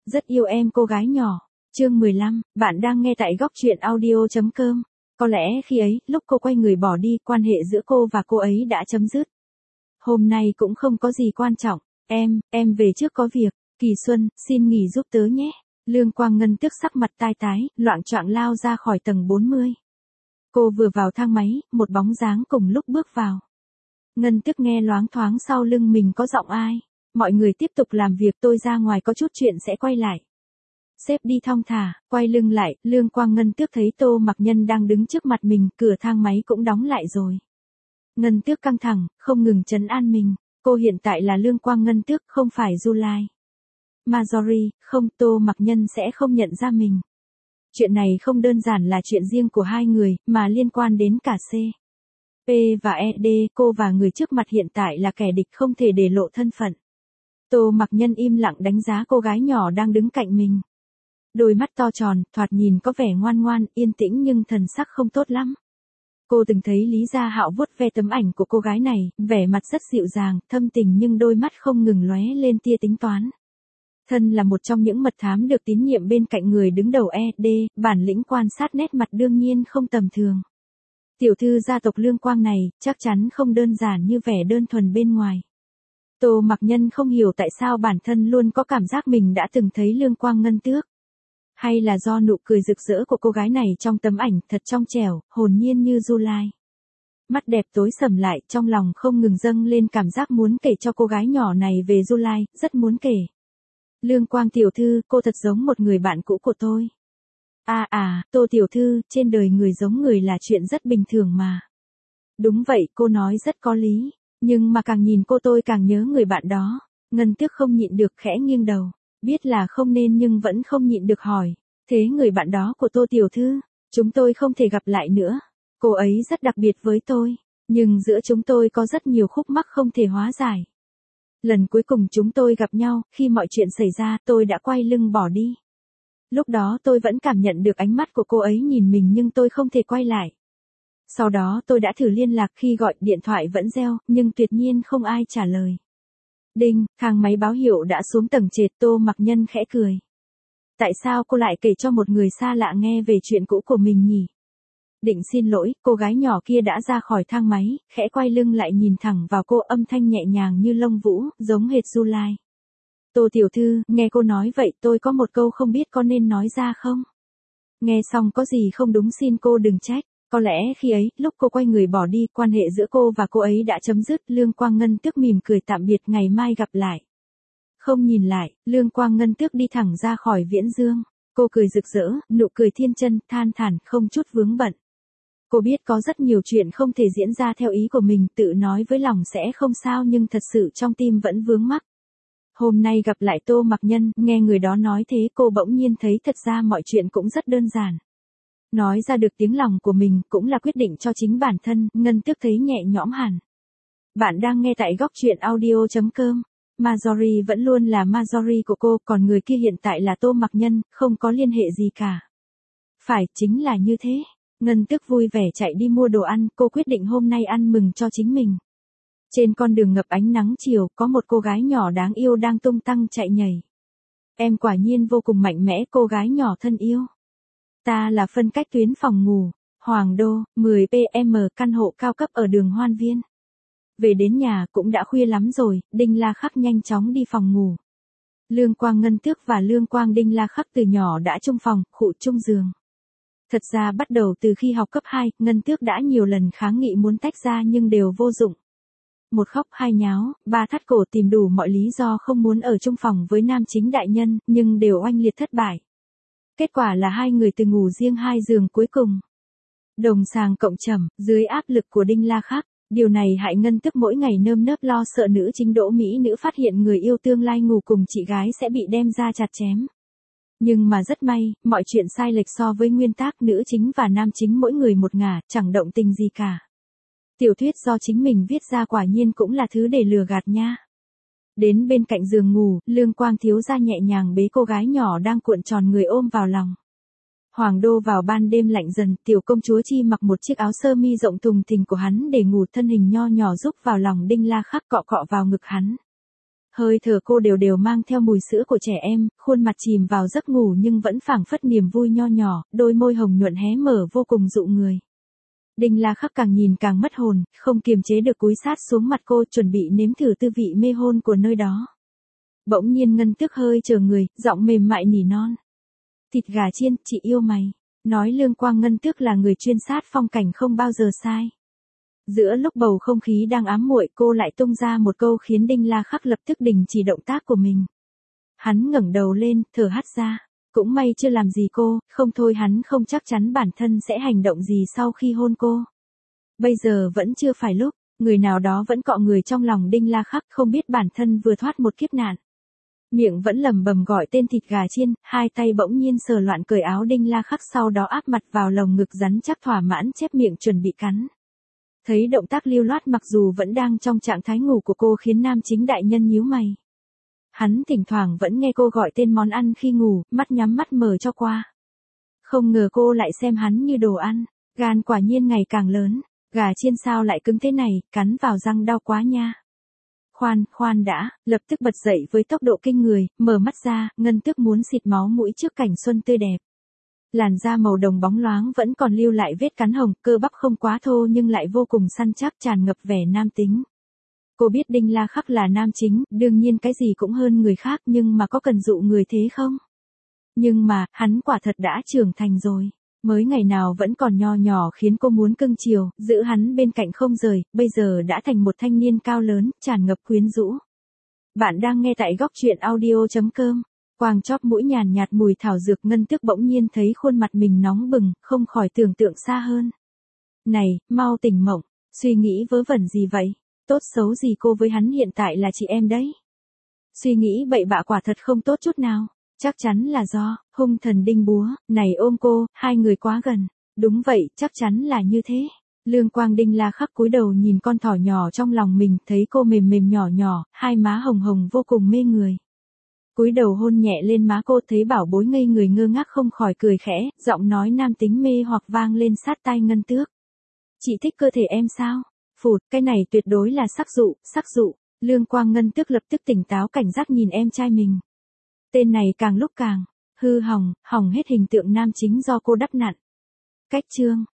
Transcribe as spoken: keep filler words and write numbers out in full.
Rất yêu em cô gái nhỏ. Chương mười lăm, bạn đang nghe tại góc truyện audio chấm com. Có lẽ khi ấy, lúc cô quay người bỏ đi, quan hệ giữa cô và cô ấy đã chấm dứt. Hôm nay cũng không có gì quan trọng. Em, em về trước có việc. Kỳ Xuân, xin nghỉ giúp tớ nhé. Lương Quang Ngân tức sắc mặt tai tái, loạng choạng lao ra khỏi tầng bốn mươi. Cô vừa vào thang máy, một bóng dáng cùng lúc bước vào. Ngân tức nghe loáng thoáng sau lưng mình có giọng ai. Mọi người tiếp tục làm việc, tôi ra ngoài có chút chuyện sẽ quay lại. Sếp đi thong thả, quay lưng lại, Lương Quang Ngân Tước thấy Tô Mặc Nhân đang đứng trước mặt mình, cửa thang máy cũng đóng lại rồi. Ngân Tước căng thẳng, không ngừng trấn an mình, cô hiện tại là Lương Quang Ngân Tước, không phải July. Marjorie, không, Tô Mặc Nhân sẽ không nhận ra mình. Chuyện này không đơn giản là chuyện riêng của hai người, mà liên quan đến cả C, P và E D, cô và người trước mặt hiện tại là kẻ địch không thể để lộ thân phận. Tô Mặc Nhân im lặng đánh giá cô gái nhỏ đang đứng cạnh mình. Đôi mắt to tròn, thoạt nhìn có vẻ ngoan ngoan, yên tĩnh nhưng thần sắc không tốt lắm. Cô từng thấy Lý Gia Hạo vuốt ve tấm ảnh của cô gái này, vẻ mặt rất dịu dàng, thâm tình nhưng đôi mắt không ngừng lóe lên tia tính toán. Thân là một trong những mật thám được tín nhiệm bên cạnh người đứng đầu E D, bản lĩnh quan sát nét mặt đương nhiên không tầm thường. Tiểu thư gia tộc Lương Quang này, chắc chắn không đơn giản như vẻ đơn thuần bên ngoài. Tô Mặc Nhân không hiểu tại sao bản thân luôn có cảm giác mình đã từng thấy Lương Quang Ngân Tước. Hay là do nụ cười rực rỡ của cô gái này trong tấm ảnh thật trong trẻo, hồn nhiên như July. Mắt đẹp tối sầm lại, trong lòng không ngừng dâng lên cảm giác muốn kể cho cô gái nhỏ này về July, rất muốn kể. Lương Quang tiểu thư, cô thật giống một người bạn cũ của tôi. À à, Tô tiểu thư, trên đời người giống người là chuyện rất bình thường mà. Đúng vậy, cô nói rất có lý. Nhưng mà càng nhìn cô tôi càng nhớ người bạn đó. Ngân Tước không nhịn được khẽ nghiêng đầu. Biết là không nên nhưng vẫn không nhịn được hỏi. Thế người bạn đó của Tô tiểu thư, chúng tôi không thể gặp lại nữa. Cô ấy rất đặc biệt với tôi. Nhưng giữa chúng tôi có rất nhiều khúc mắc không thể hóa giải. Lần cuối cùng chúng tôi gặp nhau, khi mọi chuyện xảy ra tôi đã quay lưng bỏ đi. Lúc đó tôi vẫn cảm nhận được ánh mắt của cô ấy nhìn mình nhưng tôi không thể quay lại. Sau đó tôi đã thử liên lạc, khi gọi điện thoại vẫn reo, nhưng tuyệt nhiên không ai trả lời. Đinh, thang máy báo hiệu đã xuống tầng trệt. Tô Mặc Nhân khẽ cười. Tại sao cô lại kể cho một người xa lạ nghe về chuyện cũ của mình nhỉ? Định xin lỗi, cô gái nhỏ kia đã ra khỏi thang máy, khẽ quay lưng lại nhìn thẳng vào cô, âm thanh nhẹ nhàng như lông vũ, giống hệt July. Tô tiểu thư, nghe cô nói vậy tôi có một câu không biết có nên nói ra không? Nghe xong có gì không đúng xin cô đừng trách. Có lẽ khi ấy, lúc cô quay người bỏ đi, quan hệ giữa cô và cô ấy đã chấm dứt. Lương Quang Ngân Tước mỉm cười tạm biệt, ngày mai gặp lại. Không nhìn lại, Lương Quang Ngân Tước đi thẳng ra khỏi Viễn Dương. Cô cười rực rỡ, nụ cười thiên chân, than thản, không chút vướng bận. Cô biết có rất nhiều chuyện không thể diễn ra theo ý của mình, tự nói với lòng sẽ không sao nhưng thật sự trong tim vẫn vướng mắc. Hôm nay gặp lại Tô Mặc Nhân, nghe người đó nói thế cô bỗng nhiên thấy thật ra mọi chuyện cũng rất đơn giản. Nói ra được tiếng lòng của mình cũng là quyết định cho chính bản thân, Ngân Tước thấy nhẹ nhõm hẳn. Bạn đang nghe tại góc truyện audio chấm com. Marjorie vẫn luôn là Marjorie của cô, còn người kia hiện tại là Tô Mặc Nhân, không có liên hệ gì cả. Phải, chính là như thế. Ngân Tước vui vẻ chạy đi mua đồ ăn, cô quyết định hôm nay ăn mừng cho chính mình. Trên con đường ngập ánh nắng chiều, có một cô gái nhỏ đáng yêu đang tung tăng chạy nhảy. Em quả nhiên vô cùng mạnh mẽ, cô gái nhỏ thân yêu. Ta là phân cách tuyến phòng ngủ, Hoàng Đô, mười pm, căn hộ cao cấp ở đường Hoan Viên. Về đến nhà cũng đã khuya lắm rồi, Đinh La Khắc nhanh chóng đi phòng ngủ. Lương Quang Ngân Tước và Lương Quang Đinh La Khắc từ nhỏ đã chung phòng, khụ chung giường. Thật ra bắt đầu từ khi học cấp hai, Ngân Tước đã nhiều lần kháng nghị muốn tách ra nhưng đều vô dụng. Một khóc hai nháo, ba thắt cổ tìm đủ mọi lý do không muốn ở chung phòng với nam chính đại nhân, nhưng đều oanh liệt thất bại. Kết quả là hai người từ ngủ riêng hai giường cuối cùng. Đồng sàng cộng trầm, dưới áp lực của Đinh La Khắc, điều này hại Ngân Tước mỗi ngày nơm nớp lo sợ nữ chính Đỗ Mỹ Nữ phát hiện người yêu tương lai ngủ cùng chị gái sẽ bị đem ra chặt chém. Nhưng mà rất may, mọi chuyện sai lệch so với nguyên tắc, nữ chính và nam chính mỗi người một ngả, chẳng động tình gì cả. Tiểu thuyết do chính mình viết ra quả nhiên cũng là thứ để lừa gạt nha. Đến bên cạnh giường ngủ, Lương Quang thiếu gia nhẹ nhàng bế cô gái nhỏ đang cuộn tròn người ôm vào lòng. Hoàng Đô vào ban đêm lạnh dần, tiểu công chúa Chi mặc một chiếc áo sơ mi rộng thùng thình của hắn để ngủ, thân hình nho nhỏ rúc vào lòng Đinh La Khắc, cọ cọ vào ngực hắn. Hơi thở cô đều đều mang theo mùi sữa của trẻ em, khuôn mặt chìm vào giấc ngủ nhưng vẫn phảng phất niềm vui nho nhỏ, đôi môi hồng nhuận hé mở vô cùng dụ người. Đinh La Khắc càng nhìn càng mất hồn, không kiềm chế được cúi sát xuống mặt cô, chuẩn bị nếm thử tư vị mê hôn của nơi đó. Bỗng nhiên Ngân Tước hơi chờ người, giọng mềm mại nỉ non. Thịt gà chiên, chị yêu mày. Nói Lương Quang Ngân Tước là người chuyên sát phong cảnh không bao giờ sai. Giữa lúc bầu không khí đang ám muội, cô lại tung ra một câu khiến Đinh La Khắc lập tức đình chỉ động tác của mình. Hắn ngẩng đầu lên, thở hắt ra. Cũng may chưa làm gì cô, không thôi hắn không chắc chắn bản thân sẽ hành động gì sau khi hôn cô. Bây giờ vẫn chưa phải lúc, người nào đó vẫn cọ người trong lòng Đinh La Khắc, không biết bản thân vừa thoát một kiếp nạn. Miệng vẫn lầm bầm gọi tên thịt gà chiên, hai tay bỗng nhiên sờ loạn cởi áo Đinh La Khắc, sau đó áp mặt vào lồng ngực rắn chắc thỏa mãn chép miệng chuẩn bị cắn. Thấy động tác lưu loát mặc dù vẫn đang trong trạng thái ngủ của cô khiến nam chính đại nhân nhíu mày. Hắn thỉnh thoảng vẫn nghe cô gọi tên món ăn khi ngủ, mắt nhắm mắt mở cho qua. Không ngờ cô lại xem hắn như đồ ăn, gan quả nhiên ngày càng lớn, gà chiên sao lại cứng thế này, cắn vào răng đau quá nha. Khoan, khoan đã, lập tức bật dậy với tốc độ kinh người, mở mắt ra, Ngân Tước muốn xịt máu mũi trước cảnh xuân tươi đẹp. Làn da màu đồng bóng loáng vẫn còn lưu lại vết cắn hồng, cơ bắp không quá thô nhưng lại vô cùng săn chắc, tràn ngập vẻ nam tính. Cô biết Đinh La Khắc là nam chính, đương nhiên cái gì cũng hơn người khác, nhưng mà có cần dụ người thế không? Nhưng mà, hắn quả thật đã trưởng thành rồi. Mới ngày nào vẫn còn nho nhỏ khiến cô muốn cưng chiều, giữ hắn bên cạnh không rời, bây giờ đã thành một thanh niên cao lớn, tràn ngập quyến rũ. Bạn đang nghe tại góc truyện audio chấm com. Quàng chóp mũi nhàn nhạt mùi thảo dược, Ngân Tước bỗng nhiên thấy khuôn mặt mình nóng bừng, không khỏi tưởng tượng xa hơn. Này, mau tỉnh mộng, suy nghĩ vớ vẩn gì vậy? Tốt xấu gì cô với hắn hiện tại là chị em đấy. Suy nghĩ bậy bạ quả thật không tốt chút nào. Chắc chắn là do, hung thần Đinh Búa, này ôm cô, hai người quá gần. Đúng vậy, chắc chắn là như thế. Lương Quang Đinh La Khắc cúi đầu nhìn con thỏ nhỏ trong lòng mình, thấy cô mềm mềm nhỏ nhỏ, hai má hồng hồng vô cùng mê người. Cúi đầu hôn nhẹ lên má cô, thấy bảo bối ngây người ngơ ngác không khỏi cười khẽ, giọng nói nam tính mê hoặc vang lên sát tai Ngân Tước. Chị thích cơ thể em sao? Phụt, cái này tuyệt đối là sắc dụ, sắc dụ. Lương Quang Ngân Tước lập tức tỉnh táo cảnh giác nhìn em trai mình. Tên này càng lúc càng hư hỏng, hỏng hết hình tượng nam chính do cô đắp nặn. Cách chương